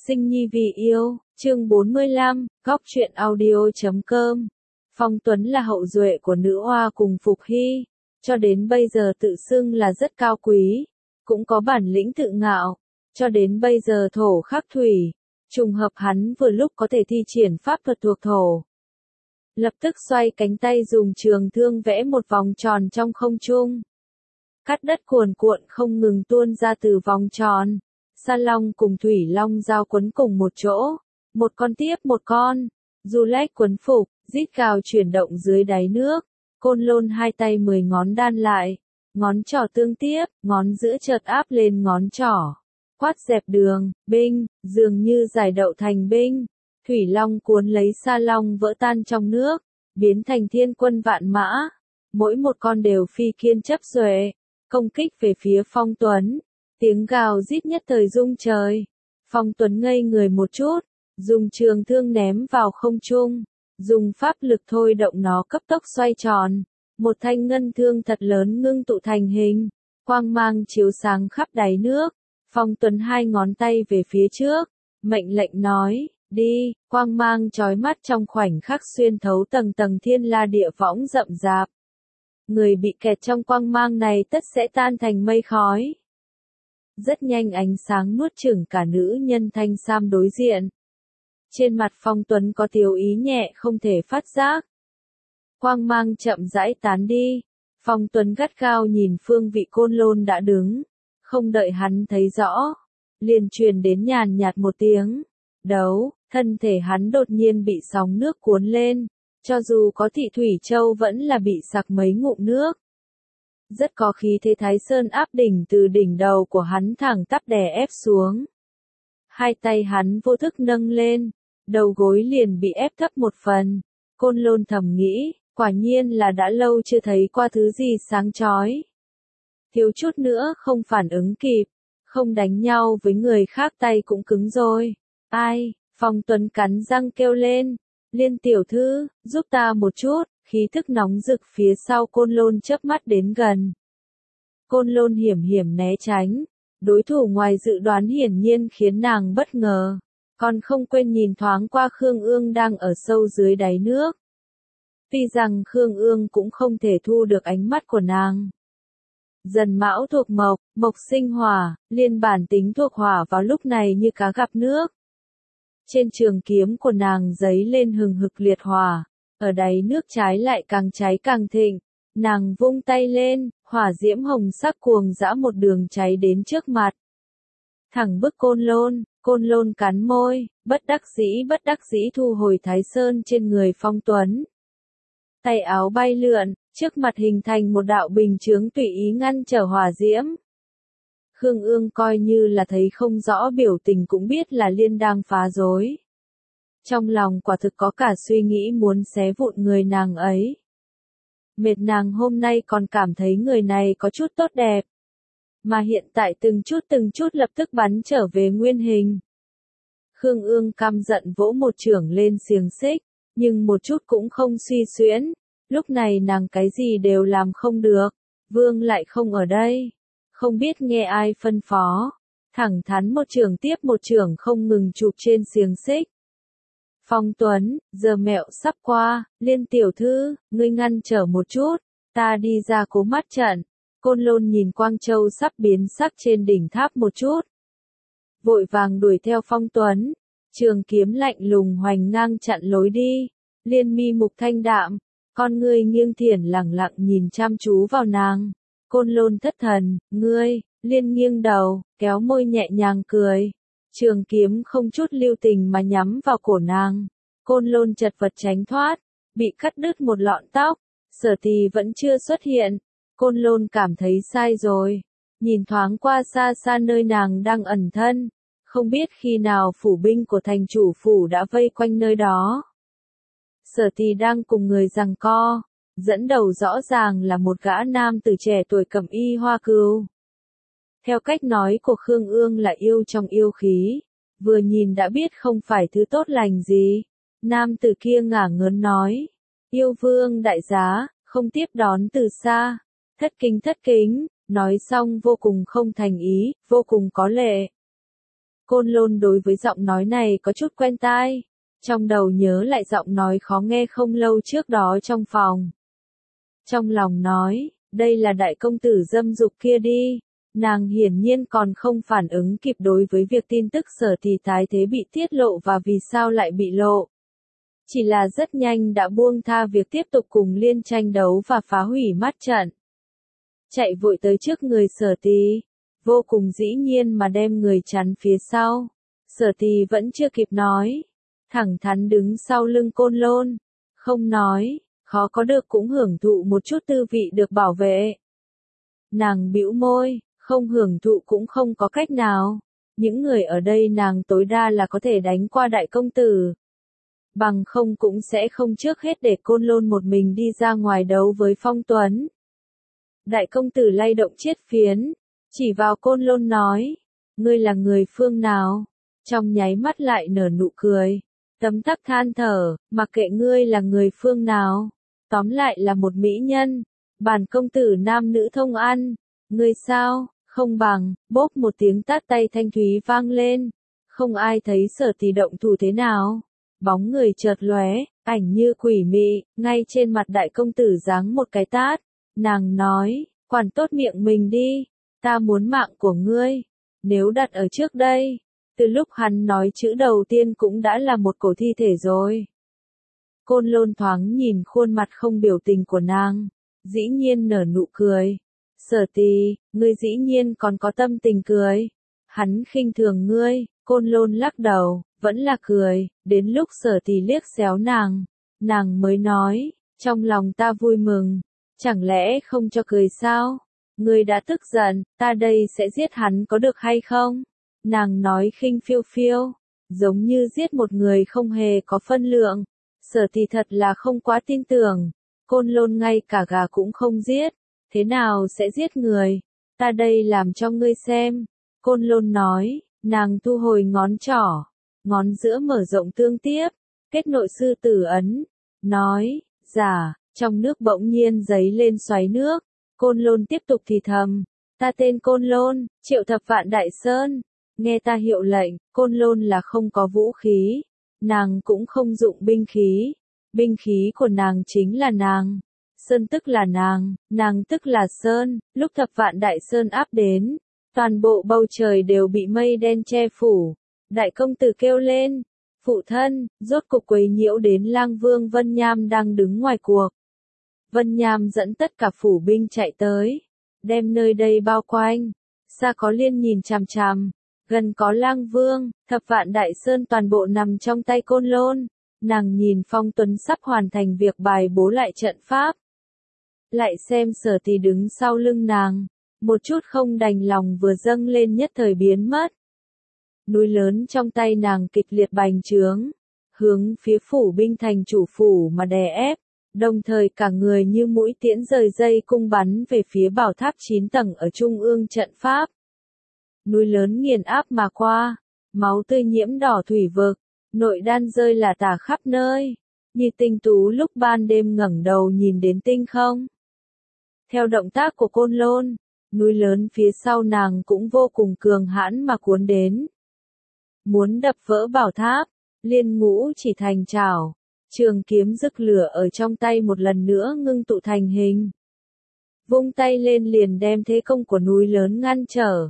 Sinh nhi vì yêu, chương 45, góc truyện audio.com. Phong Tuấn là hậu duệ của nữ hoa cùng Phục Hy, cho đến bây giờ tự xưng là rất cao quý, cũng có bản lĩnh tự ngạo, cho đến bây giờ thổ khắc thủy, trùng hợp hắn vừa lúc có thể thi triển pháp thuật thuộc thổ. Lập tức xoay cánh tay dùng trường thương vẽ một vòng tròn trong không trung. Cát đất cuồn cuộn không ngừng tuôn ra từ vòng tròn. Sa Long cùng Thủy Long giao quấn cùng một chỗ, một con tiếp một con, du lách quấn phục, rít gào chuyển động dưới đáy nước. Côn Lôn hai tay 10 ngón đan lại, ngón trỏ tương tiếp, ngón giữa chợt áp lên ngón trỏ. Quát dẹp đường, binh, dường như giải đậu thành binh. Thủy Long cuốn lấy Sa Long vỡ tan trong nước, biến thành thiên quân vạn mã. Mỗi một con đều phi kiên chấp duệ, công kích về phía Phong Tuấn. Tiếng gào rít nhất thời rung trời. Phong Tuấn ngây người một chút, dùng trường thương ném vào không trung, dùng pháp lực thôi động nó cấp tốc xoay tròn. Một thanh ngân thương thật lớn ngưng tụ thành hình, quang mang chiếu sáng khắp đáy nước. Phong Tuấn hai ngón tay về phía trước, mệnh lệnh nói, đi, quang mang chói mắt trong khoảnh khắc xuyên thấu tầng tầng thiên la địa võng rậm rạp. Người bị kẹt trong quang mang này tất sẽ tan thành mây khói. Rất nhanh ánh sáng nuốt chửng cả nữ nhân thanh sam đối diện. Trên mặt Phong Tuấn có tiêu ý nhẹ không thể phát giác. Quang mang chậm rãi tán đi. Phong Tuấn gắt gao nhìn phương vị Côn Lôn đã đứng. Không đợi hắn thấy rõ, liền truyền đến nhàn nhạt một tiếng. Đấu, thân thể hắn đột nhiên bị sóng nước cuốn lên. Cho dù có Thị Thủy Châu vẫn là bị sặc mấy ngụm nước. Rất có khí thế Thái Sơn áp đỉnh từ đỉnh đầu của hắn thẳng tắp đè ép xuống. Hai tay hắn vô thức nâng lên, đầu gối liền bị ép thấp một phần. Côn Lôn thầm nghĩ, quả nhiên là đã lâu chưa thấy qua thứ gì sáng chói. Thiếu chút nữa không phản ứng kịp, không đánh nhau với người khác tay cũng cứng rồi. Ai, Phong Tuấn cắn răng kêu lên, Liên tiểu thư, giúp ta một chút. Khí thức nóng rực phía sau Côn Lôn chớp mắt đến gần. Côn Lôn hiểm hiểm né tránh, đối thủ ngoài dự đoán hiển nhiên khiến nàng bất ngờ, còn không quên nhìn thoáng qua Khương Ương đang ở sâu dưới đáy nước. Tuy rằng Khương Ương cũng không thể thu được ánh mắt của nàng. Dần Mão thuộc mộc, mộc sinh hỏa, liên bản tính thuộc hỏa vào lúc này như cá gặp nước. Trên trường kiếm của nàng giấy lên hừng hực liệt hỏa. Ở đáy nước trái lại càng cháy càng thịnh, nàng vung tay lên, hỏa diễm hồng sắc cuồng dã một đường cháy đến trước mặt. Thẳng bức Côn Lôn cắn môi, bất đắc dĩ thu hồi Thái Sơn trên người Phong Tuấn. Tay áo bay lượn, trước mặt hình thành một đạo bình chướng tùy ý ngăn trở hỏa diễm. Khương Ương coi như là thấy không rõ biểu tình cũng biết là Liên đang phá rối. Trong lòng quả thực có cả suy nghĩ muốn xé vụn người nàng ấy. Mệt nàng hôm nay còn cảm thấy người này có chút tốt đẹp. Mà hiện tại từng chút lập tức bắn trở về nguyên hình. Khương Ương căm giận vỗ một chưởng lên xiềng xích, nhưng một chút cũng không suy xuyễn. Lúc này nàng cái gì đều làm không được, vương lại không ở đây. Không biết nghe ai phân phó. Thẳng thắn một chưởng tiếp một chưởng không ngừng chụp trên xiềng xích. Phong Tuấn, giờ mẹo sắp qua, Liên tiểu thư, ngươi ngăn trở một chút, ta đi ra cố mắt trận. Côn Lôn nhìn Quang Châu sắp biến sắc trên đỉnh tháp một chút. Vội vàng đuổi theo Phong Tuấn, trường kiếm lạnh lùng hoành ngang chặn lối đi. Liên mi mục thanh đạm, con ngươi nghiêng thiển lẳng lặng nhìn chăm chú vào nàng. Côn Lôn thất thần, ngươi, Liên nghiêng đầu, kéo môi nhẹ nhàng cười. Trường kiếm không chút lưu tình mà nhắm vào cổ nàng. Côn Lôn chật vật tránh thoát, bị cắt đứt một lọn tóc. Sở Tì vẫn chưa xuất hiện. Côn Lôn cảm thấy sai rồi. Nhìn thoáng qua xa xa nơi nàng đang ẩn thân. Không biết khi nào phủ binh của thành chủ phủ đã vây quanh nơi đó. Sở Tì đang cùng người giằng co. Dẫn đầu rõ ràng là một gã nam tử trẻ tuổi cẩm y hoa cừu. Theo cách nói của Khương Ương là yêu trong yêu khí, vừa nhìn đã biết không phải thứ tốt lành gì. Nam tử kia ngả ngớn nói, yêu vương đại giá, không tiếp đón từ xa, thất kính, nói xong vô cùng không thành ý, vô cùng có lệ. Côn Lôn đối với giọng nói này có chút quen tai. Trong đầu nhớ lại giọng nói khó nghe không lâu trước đó trong phòng. Trong lòng nói, đây là đại công tử dâm dục kia đi. Nàng hiển nhiên còn không phản ứng kịp đối với việc tin tức Sở Thì tái thế bị tiết lộ và vì sao lại bị lộ. Chỉ là rất nhanh đã buông tha việc tiếp tục cùng Liên tranh đấu và phá hủy mắt trận. Chạy vội tới trước người Sở Thì, vô cùng dĩ nhiên mà đem người chắn phía sau. Sở Thì vẫn chưa kịp nói, thẳng thắn đứng sau lưng Côn Lôn, không nói, khó có được cũng hưởng thụ một chút tư vị được bảo vệ. Nàng bĩu môi, không hưởng thụ cũng không có cách nào. Những người ở đây nàng tối đa là có thể đánh qua đại công tử. Bằng không cũng sẽ không trước hết để Côn Lôn một mình đi ra ngoài đấu với Phong Tuấn. Đại công tử lay động chiết phiến, chỉ vào Côn Lôn nói, ngươi là người phương nào? Trong nháy mắt lại nở nụ cười, tấm tắc than thở, mặc kệ ngươi là người phương nào, tóm lại là một mỹ nhân, bản công tử nam nữ thông ăn, ngươi sao, không bằng, bốp một tiếng tát tay thanh thúy vang lên, không ai thấy Sở Thì động thủ thế nào, bóng người chợt lóe, ảnh như quỷ mị, ngay trên mặt đại công tử giáng một cái tát, nàng nói, quản tốt miệng mình đi, ta muốn mạng của ngươi, nếu đặt ở trước đây. Từ lúc hắn nói chữ đầu tiên cũng đã là một cổ thi thể rồi. Côn Lôn thoáng nhìn khuôn mặt không biểu tình của nàng, dĩ nhiên nở nụ cười. Sở Thì, ngươi dĩ nhiên còn có tâm tình cười. Hắn khinh thường ngươi, Côn Lôn lắc đầu, vẫn là cười, đến lúc Sở Thì liếc xéo nàng mới nói, trong lòng ta vui mừng, chẳng lẽ không cho cười sao? Ngươi đã tức giận, ta đây sẽ giết hắn có được hay không? Nàng nói khinh phiêu phiêu, giống như giết một người không hề có phân lượng. Sở Thì thật là không quá tin tưởng, Côn Lôn ngay cả gà cũng không giết, thế nào sẽ giết người? Ta đây làm cho ngươi xem. Côn Lôn nói, nàng thu hồi ngón trỏ, ngón giữa mở rộng tương tiếp, kết nội sư tử ấn, nói, giả, trong nước bỗng nhiên giấy lên xoáy nước. Côn Lôn tiếp tục thì thầm, ta tên Côn Lôn, triệu thập vạn đại sơn. Nghe ta hiệu lệnh, Côn Lôn là không có vũ khí, nàng cũng không dụng binh khí của nàng chính là nàng, sơn tức là nàng tức là sơn, lúc thập vạn đại sơn áp đến, toàn bộ bầu trời đều bị mây đen che phủ, đại công tử kêu lên, phụ thân, rốt cục quấy nhiễu đến lang vương Vân Nham đang đứng ngoài cuộc. Vân Nham dẫn tất cả phủ binh chạy tới, đem nơi đây bao quanh, xa có Liên nhìn chằm chằm. Gần có lang vương, thập vạn đại sơn toàn bộ nằm trong tay Côn Lôn. Nàng nhìn Phong Tuấn sắp hoàn thành việc bài bố lại trận pháp. Lại xem Sở Thì đứng sau lưng nàng. Một chút không đành lòng vừa dâng lên nhất thời biến mất. Núi lớn trong tay nàng kịch liệt bành trướng. Hướng phía phủ binh thành chủ phủ mà đè ép. Đồng thời cả người như mũi tiễn rời dây cung bắn về phía bảo tháp 9 tầng ở trung ương trận pháp. Núi lớn nghiền áp mà qua, máu tươi nhiễm đỏ thủy vực, nội đan rơi là tả khắp nơi, như tinh tú lúc ban đêm ngẩng đầu nhìn đến tinh không. Theo động tác của Côn Lôn, núi lớn phía sau nàng cũng vô cùng cường hãn mà cuốn đến. Muốn đập vỡ bảo tháp, Liên Ngũ chỉ thành chảo, trường kiếm rực lửa ở trong tay một lần nữa ngưng tụ thành hình. Vung tay lên liền đem thế công của núi lớn ngăn trở.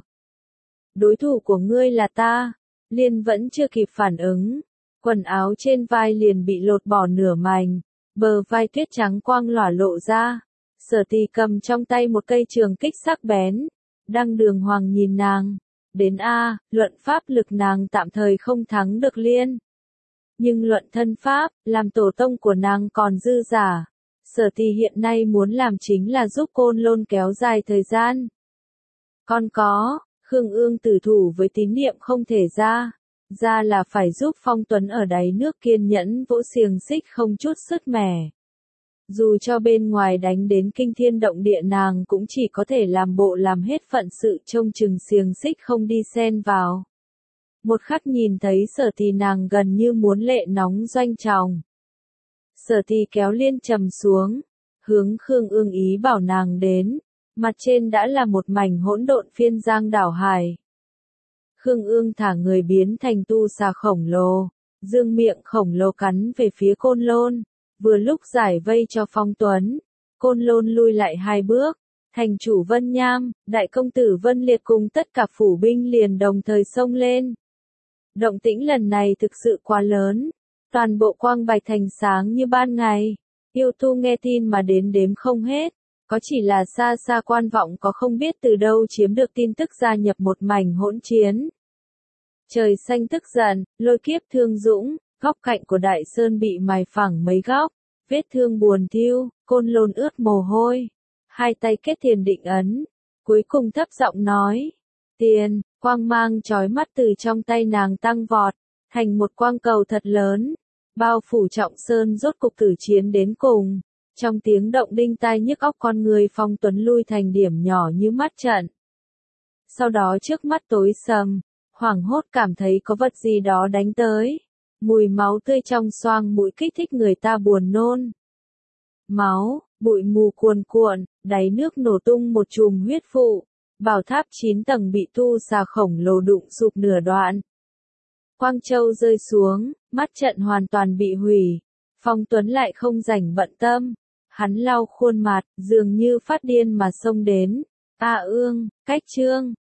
Đối thủ của ngươi là ta, Liên vẫn chưa kịp phản ứng, quần áo trên vai liền bị lột bỏ nửa mảnh, bờ vai tuyết trắng quang lỏa lộ ra, Sở Thì cầm trong tay một cây trường kích sắc bén, đang đường hoàng nhìn nàng, đến luận pháp lực nàng tạm thời không thắng được Liên. Nhưng luận thân pháp, làm tổ tông của nàng còn dư giả, Sở Thì hiện nay muốn làm chính là giúp Côn Lôn kéo dài thời gian. Còn có, Khương Ương tử thủ với tín niệm không thể ra là phải giúp Phong Tuấn ở đáy nước kiên nhẫn vỗ xiềng xích không chút sứt mẻ. Dù cho bên ngoài đánh đến kinh thiên động địa nàng cũng chỉ có thể làm bộ làm hết phận sự trông chừng xiềng xích không đi xen vào. Một khắc nhìn thấy Sở Thì nàng gần như muốn lệ nóng doanh tròng. Sở Thì kéo Liên trầm xuống, hướng Khương Ương ý bảo nàng đến. Mặt trên đã là một mảnh hỗn độn phiên giang đảo hải. Khương Ương thả người biến thành tu xà khổng lồ, dương miệng khổng lồ cắn về phía Côn Lôn, vừa lúc giải vây cho Phong Tuấn. Côn Lôn lui lại 2 bước, thành chủ Vân Nham, đại công tử Vân Liệt cùng tất cả phủ binh liền đồng thời xông lên. Động tĩnh lần này thực sự quá lớn, toàn bộ quang bạch thành sáng như ban ngày, yêu tu nghe tin mà đến đếm không hết, có chỉ là xa xa quan vọng có không biết từ đâu chiếm được tin tức gia nhập một mảnh hỗn chiến. Trời xanh tức giận, lôi kiếp thương dũng, góc cạnh của đại sơn bị mài phẳng mấy góc, vết thương buồn thiêu, Côn Lôn ướt mồ hôi, hai tay kết thiền định ấn, cuối cùng thấp giọng nói, tiền, quang mang chói mắt từ trong tay nàng tăng vọt, thành một quang cầu thật lớn, bao phủ trọng sơn rốt cục tử chiến đến cùng, trong tiếng động đinh tai nhức óc con người Phong Tuấn lui thành điểm nhỏ như mắt trận. Sau đó trước mắt tối sầm, hoảng hốt cảm thấy có vật gì đó đánh tới. Mùi máu tươi trong xoang mũi kích thích người ta buồn nôn. Máu, bụi mù cuồn cuộn, đáy nước nổ tung một chùm huyết vụ. Bảo tháp 9 tầng bị tu xà khổng lồ đụng sụp nửa đoạn. Quang Châu rơi xuống, mắt trận hoàn toàn bị hủy. Phong Tuấn lại không rảnh bận tâm. Hắn lau khuôn mặt, dường như phát điên mà xông đến. A Ương, Cách Trương,